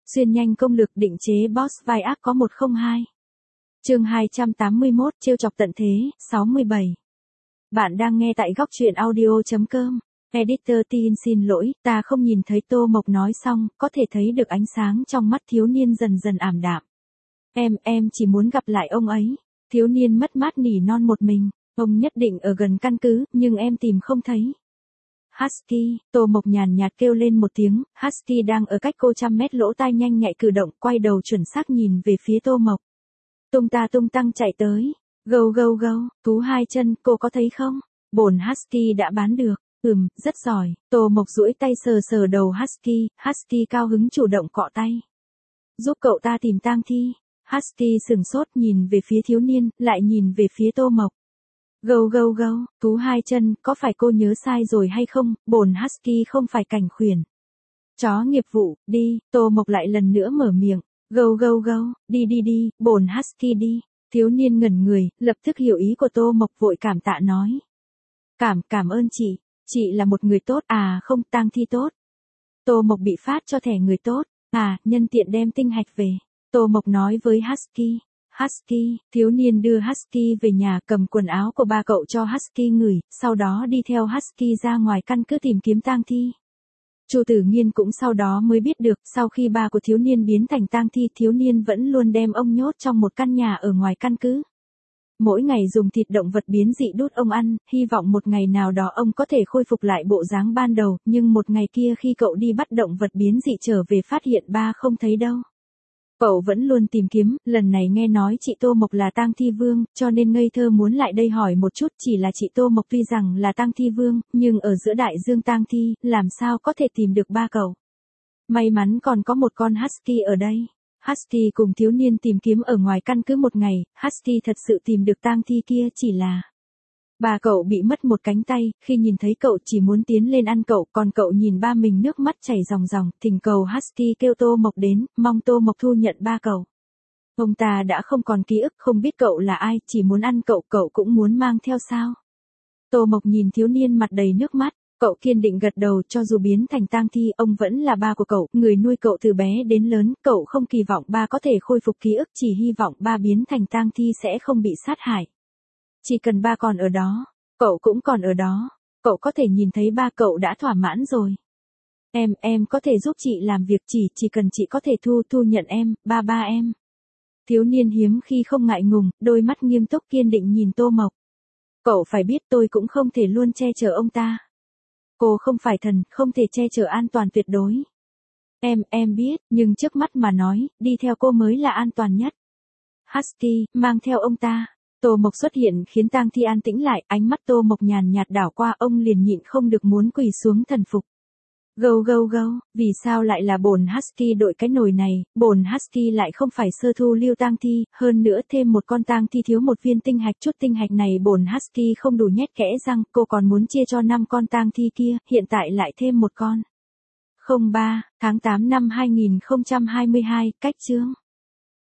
Xuyên nhanh công lược định chế boss vai ác có 102. Chương 281 trêu chọc tận thế, 67. Bạn đang nghe tại góc truyện audio.com. Editor Tin xin lỗi, ta không nhìn thấy Tô Mộc nói xong, có thể thấy được ánh sáng trong mắt thiếu niên dần dần ảm đạm. Em chỉ muốn gặp lại ông ấy. Thiếu niên mất mát nỉ non một mình, ông nhất định ở gần căn cứ, nhưng em tìm không thấy. Husky, Tô Mộc nhàn nhạt kêu lên một tiếng, Husky đang ở cách cô 100 mét, lỗ tai nhanh nhạy cử động, quay đầu chuẩn xác nhìn về phía Tô Mộc. Tung tăng chạy tới, gâu, thú hai chân, cô có thấy không? Bổn Husky đã bán được, rất giỏi, Tô Mộc duỗi tay sờ đầu Husky cao hứng chủ động cọ tay. Giúp cậu ta tìm tang thi. Husky sừng sốt nhìn về phía thiếu niên, lại nhìn về phía Tô Mộc. Gâu, thú hai chân, có phải cô nhớ sai rồi hay không, bổn Husky không phải cảnh khuyển. Chó nghiệp vụ, đi, Tô Mộc lại lần nữa mở miệng. Gâu, đi, bổn Husky đi. Thiếu niên ngẩn người, lập tức hiểu ý của Tô Mộc, vội cảm tạ nói. Cảm ơn chị là một người tốt, không, tang thi tốt. Tô Mộc bị phát cho thẻ người tốt, nhân tiện đem tinh hạch về. Tô Mộc nói với Husky, thiếu niên đưa Husky về nhà, cầm quần áo của ba cậu cho Husky ngửi, sau đó đi theo Husky ra ngoài căn cứ tìm kiếm tang thi. Chu Tử Nghiên cũng sau đó mới biết được, sau khi ba của thiếu niên biến thành tang thi, thiếu niên vẫn luôn đem ông nhốt trong một căn nhà ở ngoài căn cứ. Mỗi ngày dùng thịt động vật biến dị đút ông ăn, hy vọng một ngày nào đó ông có thể khôi phục lại bộ dáng ban đầu, nhưng một ngày kia khi cậu đi bắt động vật biến dị trở về phát hiện ba không thấy đâu. Cậu vẫn luôn tìm kiếm, lần này nghe nói chị Tô Mộc là tang thi vương, cho nên ngây thơ muốn lại đây hỏi một chút, chỉ là chị Tô Mộc tuy rằng là tang thi vương, nhưng ở giữa đại dương tang thi, làm sao có thể tìm được ba cậu. May mắn còn có một con Husky ở đây. Husky cùng thiếu niên tìm kiếm ở ngoài căn cứ một ngày, Husky thật sự tìm được tang thi kia, chỉ là ba cậu bị mất một cánh tay, khi nhìn thấy cậu chỉ muốn tiến lên ăn cậu, còn cậu nhìn ba mình nước mắt chảy ròng, thỉnh cầu Husky kêu Tô Mộc đến, mong Tô Mộc thu nhận ba cậu. Ông ta đã không còn ký ức, không biết cậu là ai, chỉ muốn ăn cậu, cậu cũng muốn mang theo sao? Tô Mộc nhìn thiếu niên mặt đầy nước mắt, cậu kiên định gật đầu, cho dù biến thành tang thi, ông vẫn là ba của cậu, người nuôi cậu từ bé đến lớn, cậu không kỳ vọng ba có thể khôi phục ký ức, chỉ hy vọng ba biến thành tang thi sẽ không bị sát hại. Chỉ cần ba còn ở đó, cậu cũng còn ở đó, cậu có thể nhìn thấy ba cậu đã thỏa mãn rồi. Em có thể giúp chị làm việc, chỉ cần chị có thể thu nhận em, ba em. Thiếu niên hiếm khi không ngại ngùng, đôi mắt nghiêm túc kiên định nhìn Tô Mộc. Cậu phải biết tôi cũng không thể luôn che chở ông ta. Cô không phải thần, không thể che chở an toàn tuyệt đối. Em biết, nhưng trước mắt mà nói, đi theo cô mới là an toàn nhất. Husky, mang theo ông ta. Tô Mộc xuất hiện khiến tang thi an tĩnh lại, ánh mắt Tô Mộc nhàn nhạt đảo qua, ông liền nhịn không được muốn quỳ xuống thần phục. Gâu, vì sao lại là bổn Husky đội cái nồi này, bổn Husky lại không phải sơ thu lưu tang thi, hơn nữa thêm một con tang thi thiếu một viên tinh hạch, chút tinh hạch này bổn Husky không đủ nhét kẽ răng, cô còn muốn chia cho 5 con tang thi kia, hiện tại lại thêm một con. 03, tháng 8 năm 2022, cách chương.